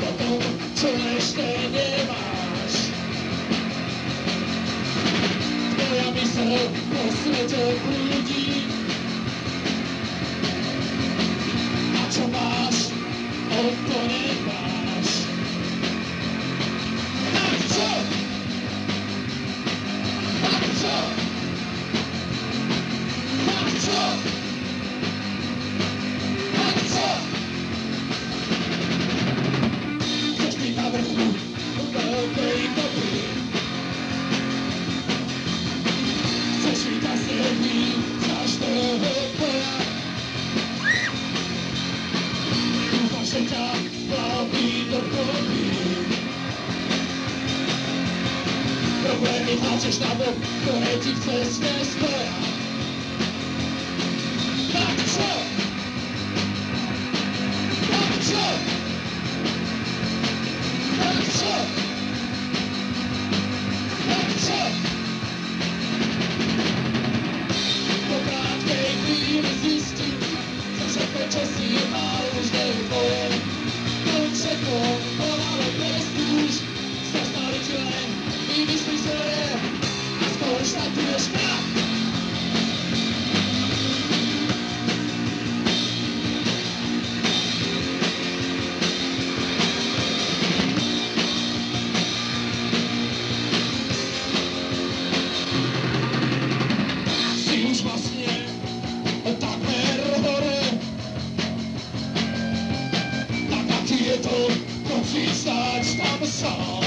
o tom, co ještě nemáš. Tvoja mysl po světě bludí. A co máš, to nemáš. Tak co? Tak co? Tak co? Tak co? Chceš být na vrchu velkej kopy. Chceš být na světlí z každého boja. Dúfam, že ťa plaví do kopy. Problémy háčeš na bok, ktoré ti v ceste stoja. Tak čo? Tak čo? Tak čo? Tak čo? Po krátkej chvíli zistím, že všetko, čo si mal, už nie je tvoje. To všetko pomalu prestíš, zastaviť ti len vymyslíš svoje a skonštatuješ fakt. Si už vlastne takmer hore. Tak a ti je to, musíš stáť tam sám.